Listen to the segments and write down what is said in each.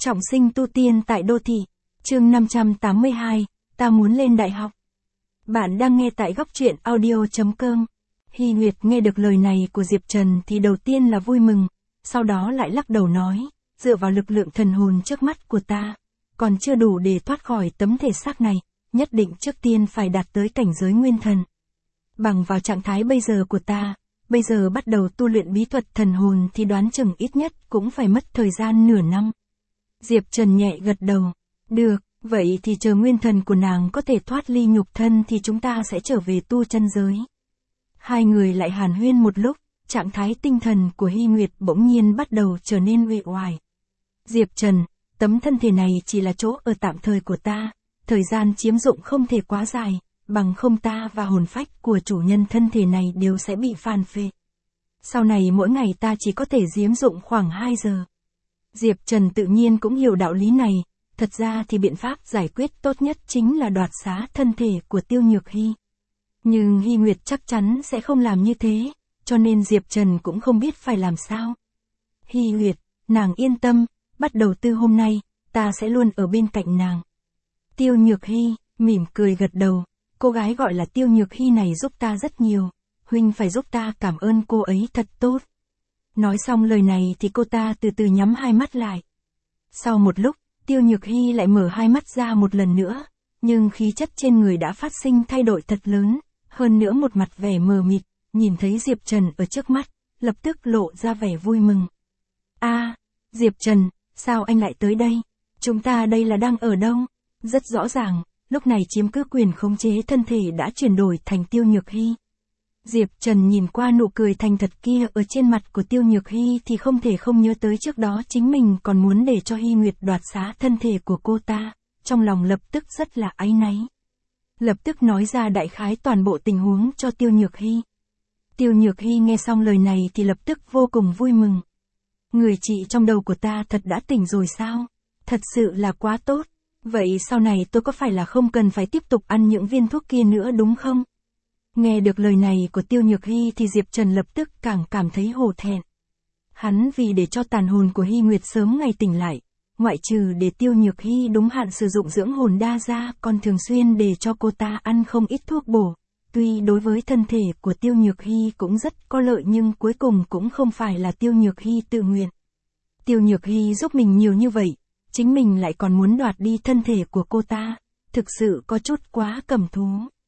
Trọng sinh tu tiên tại đô thị. Chương 582, ta muốn lên đại học. Bạn đang nghe tại góc truyện audio.com. Hy Nguyệt nghe được lời này của Diệp Trần thì đầu tiên là vui mừng, sau đó lại lắc đầu nói, dựa vào lực lượng thần hồn trước mắt của ta, còn chưa đủ để thoát khỏi tấm thể xác này, nhất định trước tiên phải đạt tới cảnh giới nguyên thần. Bằng vào trạng thái bây giờ của ta, bây giờ bắt đầu tu luyện bí thuật thần hồn thì đoán chừng ít nhất cũng phải mất thời gian nửa năm. Diệp Trần nhẹ gật đầu. Được, vậy thì chờ nguyên thần của nàng có thể thoát ly nhục thân thì chúng ta sẽ trở về tu chân giới. Hai người lại hàn huyên một lúc, trạng thái tinh thần của Hy Nguyệt bỗng nhiên bắt đầu trở nên uể oải. Diệp Trần, tấm thân thể này chỉ là chỗ ở tạm thời của ta, thời gian chiếm dụng không thể quá dài, bằng không ta và hồn phách của chủ nhân thân thể này đều sẽ bị phản phệ. Sau này mỗi ngày ta chỉ có thể chiếm dụng khoảng 2 giờ. Diệp Trần tự nhiên cũng hiểu đạo lý này, thật ra thì biện pháp giải quyết tốt nhất chính là đoạt xá thân thể của Tiêu Nhược Hy. Nhưng Hy Nguyệt chắc chắn sẽ không làm như thế, cho nên Diệp Trần cũng không biết phải làm sao. Hy Nguyệt, nàng yên tâm, bắt đầu từ hôm nay, ta sẽ luôn ở bên cạnh nàng. Tiêu Nhược Hy, mỉm cười gật đầu, cô gái gọi là Tiêu Nhược Hy này giúp ta rất nhiều, huynh phải giúp ta cảm ơn cô ấy thật tốt. Nói xong lời này thì cô ta từ từ nhắm hai mắt lại. Sau một lúc, Tiêu Nhược Hy lại mở hai mắt ra một lần nữa, nhưng khí chất trên người đã phát sinh thay đổi thật lớn, hơn nữa một mặt vẻ mờ mịt, nhìn thấy Diệp Trần ở trước mắt, lập tức lộ ra vẻ vui mừng. Diệp Trần, sao anh lại tới đây? Chúng ta đây là đang ở đâu? Rất rõ ràng, lúc này chiếm cứ quyền khống chế thân thể đã chuyển đổi thành Tiêu Nhược Hy. Diệp Trần nhìn qua nụ cười thành thật kia ở trên mặt của Tiêu Nhược Hy thì không thể không nhớ tới trước đó chính mình còn muốn để cho Hy Nguyệt đoạt xá thân thể của cô ta, trong lòng lập tức rất là áy náy. Lập tức nói ra đại khái toàn bộ tình huống cho Tiêu Nhược Hy. Tiêu Nhược Hy nghe xong lời này thì lập tức vô cùng vui mừng. Người chị trong đầu của ta thật đã tỉnh rồi sao? Thật sự là quá tốt. Vậy sau này tôi có phải là không cần phải tiếp tục ăn những viên thuốc kia nữa đúng không? Nghe được lời này của Tiêu Nhược Hy thì Diệp Trần lập tức càng cảm thấy hổ thẹn. Hắn vì để cho tàn hồn của Hy Nguyệt sớm ngày tỉnh lại, ngoại trừ để Tiêu Nhược Hy đúng hạn sử dụng dưỡng hồn đa ra, còn thường xuyên để cho cô ta ăn không ít thuốc bổ. Tuy đối với thân thể của Tiêu Nhược Hy cũng rất có lợi nhưng cuối cùng cũng không phải là Tiêu Nhược Hy tự nguyện. Tiêu Nhược Hy giúp mình nhiều như vậy, chính mình lại còn muốn đoạt đi thân thể của cô ta, thực sự có chút quá cầm thú.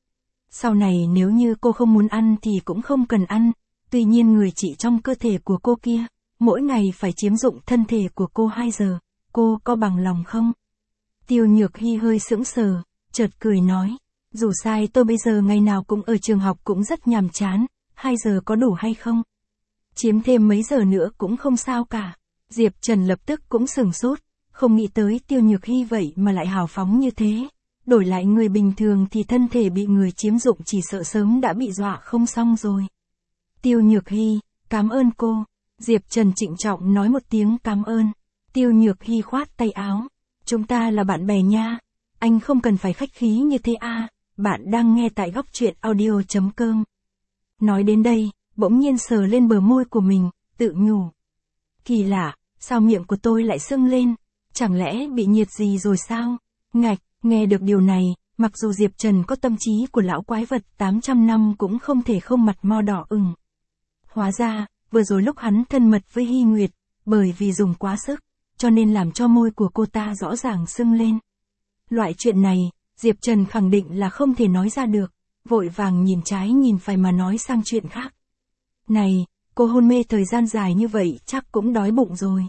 Sau này nếu như cô không muốn ăn thì cũng không cần ăn, tuy nhiên người chị trong cơ thể của cô kia, mỗi ngày phải chiếm dụng thân thể của cô 2 giờ, cô có bằng lòng không? Tiêu Nhược Hy hơi sững sờ, chợt cười nói, dù sao tôi bây giờ ngày nào cũng ở trường học cũng rất nhàm chán, 2 giờ có đủ hay không? Chiếm thêm mấy giờ nữa cũng không sao cả. Diệp Trần lập tức cũng sửng sốt, không nghĩ tới Tiêu Nhược Hy vậy mà lại hào phóng như thế. Đổi lại người bình thường thì thân thể bị người chiếm dụng chỉ sợ sớm đã bị dọa không xong rồi. Tiêu Nhược Hy, cảm ơn cô. Diệp Trần trịnh trọng nói một tiếng cảm ơn. Tiêu Nhược Hy khoát tay áo. Chúng ta là bạn bè nha. Anh không cần phải khách khí như thế à. Bạn đang nghe tại góc truyện audio.com. Nói đến đây, bỗng nhiên sờ lên bờ môi của mình, tự nhủ. Kỳ lạ, sao miệng của tôi lại sưng lên? Chẳng lẽ bị nhiệt gì rồi sao? Ngạch. Nghe được điều này, mặc dù Diệp Trần có tâm trí của lão quái vật 800 năm cũng không thể không mặt mo đỏ ửng. Hóa ra, vừa rồi lúc hắn thân mật với Hy Nguyệt, bởi vì dùng quá sức, cho nên làm cho môi của cô ta rõ ràng sưng lên. Loại chuyện này, Diệp Trần khẳng định là không thể nói ra được, vội vàng nhìn trái nhìn phải mà nói sang chuyện khác. Này, cô hôn mê thời gian dài như vậy chắc cũng đói bụng rồi.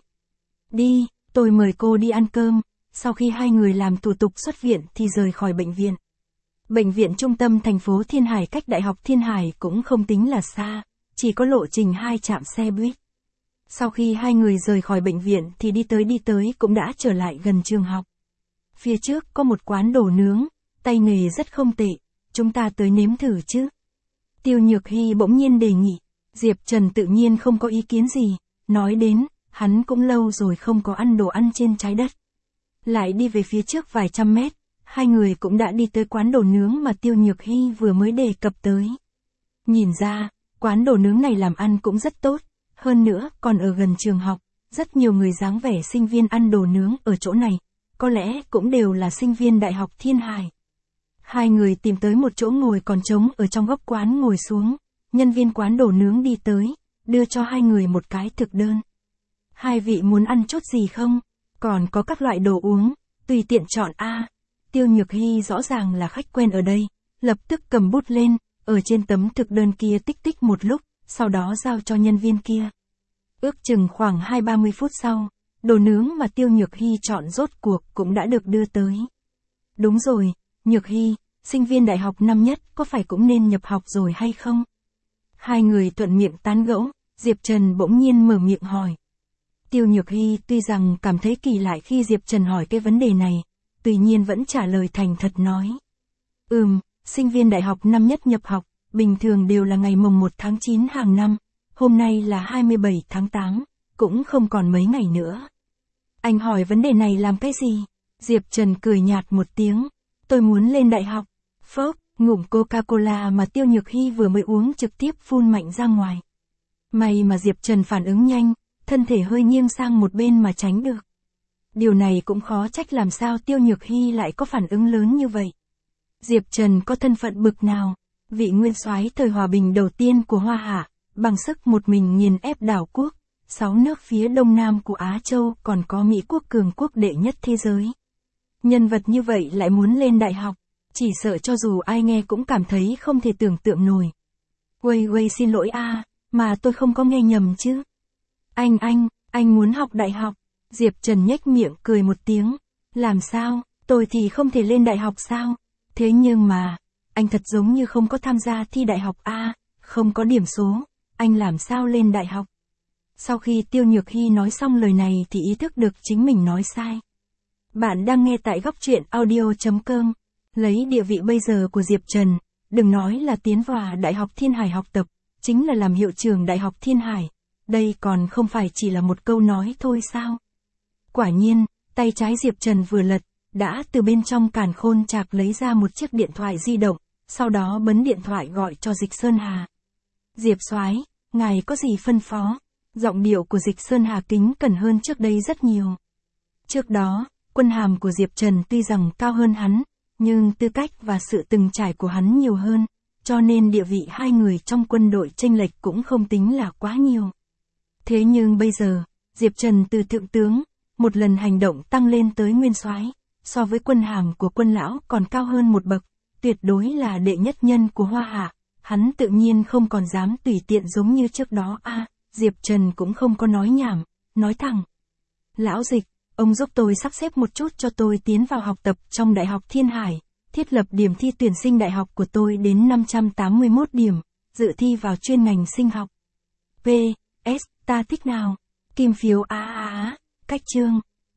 Đi, tôi mời cô đi ăn cơm. Sau khi hai người làm thủ tục xuất viện thì rời khỏi bệnh viện. Bệnh viện trung tâm thành phố Thiên Hải cách Đại học Thiên Hải cũng không tính là xa, chỉ có lộ trình 2 trạm xe buýt. Sau khi hai người rời khỏi bệnh viện thì đi tới cũng đã trở lại gần trường học. Phía trước có một quán đồ nướng, tay nghề rất không tệ, chúng ta tới nếm thử chứ. Tiêu Nhược Hy bỗng nhiên đề nghị, Diệp Trần tự nhiên không có ý kiến gì, nói đến, hắn cũng lâu rồi không có ăn đồ ăn trên trái đất. Lại đi về phía trước vài trăm mét, hai người cũng đã đi tới quán đồ nướng mà Tiêu Nhược Hy vừa mới đề cập tới. Nhìn ra, quán đồ nướng này làm ăn cũng rất tốt, hơn nữa còn ở gần trường học, Rất nhiều người dáng vẻ sinh viên ăn đồ nướng ở chỗ này, có lẽ cũng đều là sinh viên Đại học Thiên Hải. Hai người tìm tới một chỗ ngồi còn trống ở trong góc quán ngồi xuống, nhân viên quán đồ nướng đi tới, đưa cho hai người một cái thực đơn. Hai vị muốn ăn chút gì không? Còn có các loại đồ uống, tùy tiện chọn a. Tiêu Nhược Hy rõ ràng là khách quen ở đây, lập tức cầm bút lên, ở trên tấm thực đơn kia tích tích một lúc, sau đó giao cho nhân viên kia. Ước chừng khoảng 20-30 phút sau, đồ nướng mà Tiêu Nhược Hy chọn rốt cuộc cũng đã được đưa tới. Đúng rồi, Nhược Hy, sinh viên đại học năm nhất có phải cũng nên nhập học rồi hay không? Hai người thuận miệng tán gẫu, Diệp Trần bỗng nhiên mở miệng hỏi. Tiêu Nhược Hy tuy rằng cảm thấy kỳ lạ khi Diệp Trần hỏi cái vấn đề này, tuy nhiên vẫn trả lời thành thật nói. Sinh viên đại học năm nhất nhập học, bình thường đều là ngày mùng 1 tháng 9 hàng năm, hôm nay là 27 tháng 8, cũng không còn mấy ngày nữa. Anh hỏi vấn đề này làm cái gì? Diệp Trần cười nhạt một tiếng, tôi muốn lên đại học. Phốc, ngụm Coca-Cola mà Tiêu Nhược Hy vừa mới uống trực tiếp phun mạnh ra ngoài. May mà Diệp Trần phản ứng nhanh, thân thể hơi nghiêng sang một bên mà tránh được. Điều này cũng khó trách làm sao Tiêu Nhược Hy lại có phản ứng lớn như vậy. Diệp Trần có thân phận bực nào, vị nguyên soái thời hòa bình đầu tiên của Hoa Hạ, bằng sức một mình nghiền ép đảo quốc, 6 nước phía đông nam của Á Châu còn có Mỹ quốc cường quốc đệ nhất thế giới. Nhân vật như vậy lại muốn lên đại học, chỉ sợ cho dù ai nghe cũng cảm thấy không thể tưởng tượng nổi. Quay xin lỗi mà tôi không có nghe nhầm chứ. Anh muốn học đại học. Diệp Trần nhếch miệng cười một tiếng. Làm sao, tôi thì không thể lên đại học sao? Thế nhưng mà, anh thật giống như không có tham gia thi đại học không có điểm số, anh làm sao lên đại học? Sau khi Tiêu Nhược Hy nói xong lời này thì ý thức được chính mình nói sai. Bạn đang nghe tại góc truyện audio.com. Lấy địa vị bây giờ của Diệp Trần, đừng nói là tiến vào Đại học Thiên Hải học tập, chính là làm hiệu trưởng Đại học Thiên Hải. Đây còn không phải chỉ là một câu nói thôi sao? Quả nhiên, tay trái Diệp Trần vừa lật, đã từ bên trong càn khôn chạc lấy ra một chiếc điện thoại di động, sau đó bấm điện thoại gọi cho Dịch Sơn Hà. Diệp soái, ngài có gì phân phó? Giọng điệu của Dịch Sơn Hà kính cẩn hơn trước đây rất nhiều. Trước đó, quân hàm của Diệp Trần tuy rằng cao hơn hắn, nhưng tư cách và sự từng trải của hắn nhiều hơn, cho nên địa vị hai người trong quân đội chênh lệch cũng không tính là quá nhiều. Thế nhưng bây giờ, Diệp Trần từ thượng tướng, một lần hành động tăng lên tới nguyên soái, so với quân hàm của quân lão còn cao hơn một bậc, tuyệt đối là đệ nhất nhân của Hoa Hạ, hắn tự nhiên không còn dám tùy tiện giống như trước đó Diệp Trần cũng không có nói nhảm, nói thẳng. Lão Dịch, ông giúp tôi sắp xếp một chút cho tôi tiến vào học tập trong Đại học Thiên Hải, thiết lập điểm thi tuyển sinh đại học của tôi đến 581 điểm, dự thi vào chuyên ngành sinh học. PS, ta thích nào? Kim phiếu cách chương.